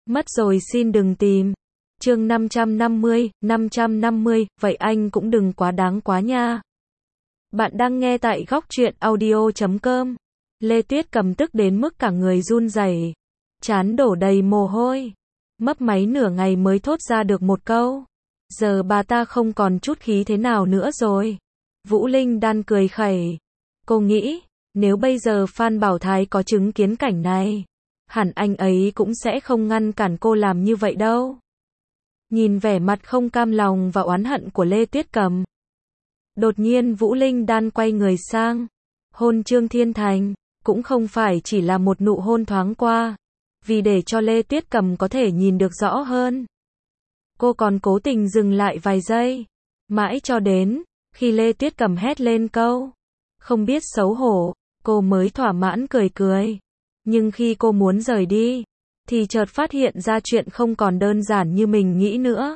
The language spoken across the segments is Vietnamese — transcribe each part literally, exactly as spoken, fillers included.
Mất rồi xin đừng tìm. Chương năm trăm năm mươi, năm trăm năm mươi, vậy anh cũng đừng quá đáng quá nha. Bạn đang nghe tại góc truyện audio chấm com. Lê Tuyết Cầm tức đến mức cả người run rẩy, trán đổ đầy mồ hôi, mấp máy nửa ngày mới thốt ra được một câu. Giờ bà ta không còn chút khí thế nào nữa rồi. Vũ Linh Đan cười khẩy. Cô nghĩ, nếu bây giờ Phan Bảo Thái có chứng kiến cảnh này, hẳn anh ấy cũng sẽ không ngăn cản cô làm như vậy đâu. Nhìn vẻ mặt không cam lòng và oán hận của Lê Tuyết Cầm, đột nhiên Vũ Linh Đan quay người sang, hôn Trương Thiên Thành, cũng không phải chỉ là một nụ hôn thoáng qua, vì để cho Lê Tuyết Cầm có thể nhìn được rõ hơn. Cô còn cố tình dừng lại vài giây, mãi cho đến khi Lê Tuyết Cầm hét lên câu không biết xấu hổ, cô mới thỏa mãn cười cười. Nhưng khi cô muốn rời đi, thì chợt phát hiện ra chuyện không còn đơn giản như mình nghĩ nữa.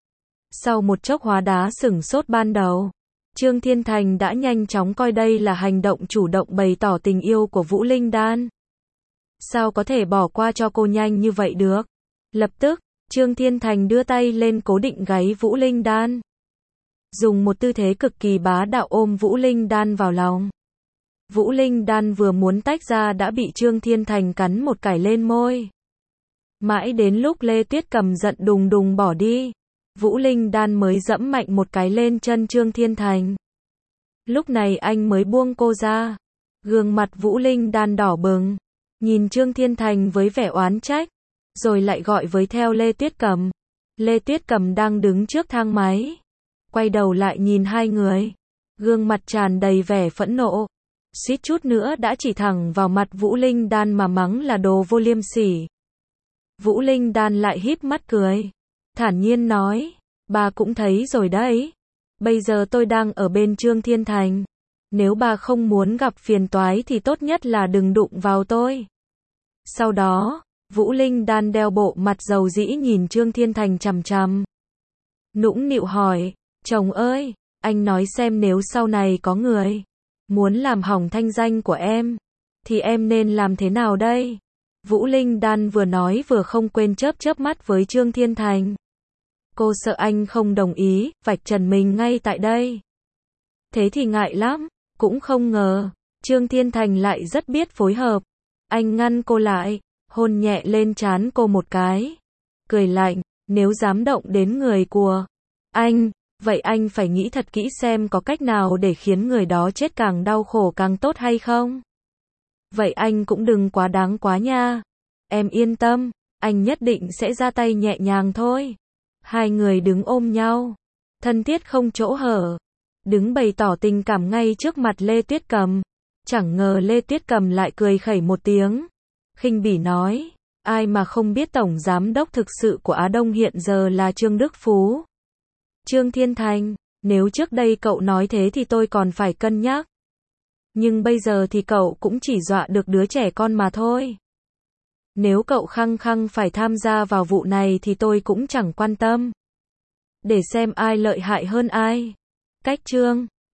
Sau một chốc hóa đá sửng sốt ban đầu, Trương Thiên Thành đã nhanh chóng coi đây là hành động chủ động bày tỏ tình yêu của Vũ Linh Đan. Sao có thể bỏ qua cho cô nhanh như vậy được? Lập tức, Trương Thiên Thành đưa tay lên cố định gáy Vũ Linh Đan, dùng một tư thế cực kỳ bá đạo ôm Vũ Linh Đan vào lòng. Vũ Linh Đan vừa muốn tách ra đã bị Trương Thiên Thành cắn một cái lên môi. Mãi đến lúc Lê Tuyết Cầm giận đùng đùng bỏ đi, Vũ Linh Đan mới dẫm mạnh một cái lên chân Trương Thiên Thành. Lúc này anh mới buông cô ra. Gương mặt Vũ Linh Đan đỏ bừng, nhìn Trương Thiên Thành với vẻ oán trách, rồi lại gọi với theo Lê Tuyết Cầm. Lê Tuyết Cầm đang đứng trước thang máy, quay đầu lại nhìn hai người, gương mặt tràn đầy vẻ phẫn nộ, suýt chút nữa đã chỉ thẳng vào mặt Vũ Linh Đan mà mắng là đồ vô liêm sỉ. Vũ Linh Đan lại híp mắt cười, thản nhiên nói, bà cũng thấy rồi đấy, bây giờ tôi đang ở bên Trương Thiên Thành, nếu bà không muốn gặp phiền toái thì tốt nhất là đừng đụng vào tôi. Sau đó, Vũ Linh Đan đeo bộ mặt dầu dĩ nhìn Trương Thiên Thành chằm chằm, nũng nịu hỏi, chồng ơi, anh nói xem nếu sau này có người muốn làm hỏng thanh danh của em, thì em nên làm thế nào đây? Vũ Linh Đan vừa nói vừa không quên chớp chớp mắt với Trương Thiên Thành. Cô sợ anh không đồng ý, vạch trần mình ngay tại đây. Thế thì ngại lắm, cũng không ngờ, Trương Thiên Thành lại rất biết phối hợp. Anh ngăn cô lại, hôn nhẹ lên trán cô một cái, cười lạnh, nếu dám động đến người của anh, vậy anh phải nghĩ thật kỹ xem có cách nào để khiến người đó chết càng đau khổ càng tốt hay không. Vậy anh cũng đừng quá đáng quá nha. Em yên tâm, anh nhất định sẽ ra tay nhẹ nhàng thôi. Hai người đứng ôm nhau, thân thiết không chỗ hở, đứng bày tỏ tình cảm ngay trước mặt Lê Tuyết Cầm. Chẳng ngờ Lê Tuyết Cầm lại cười khẩy một tiếng, khinh bỉ nói, ai mà không biết tổng giám đốc thực sự của Á Đông hiện giờ là Trương Đức Phú. Trương Thiên Thành, nếu trước đây cậu nói thế thì tôi còn phải cân nhắc. Nhưng bây giờ thì cậu cũng chỉ dọa được đứa trẻ con mà thôi. Nếu cậu khăng khăng phải tham gia vào vụ này thì tôi cũng chẳng quan tâm. Để xem ai lợi hại hơn ai. Cách Trương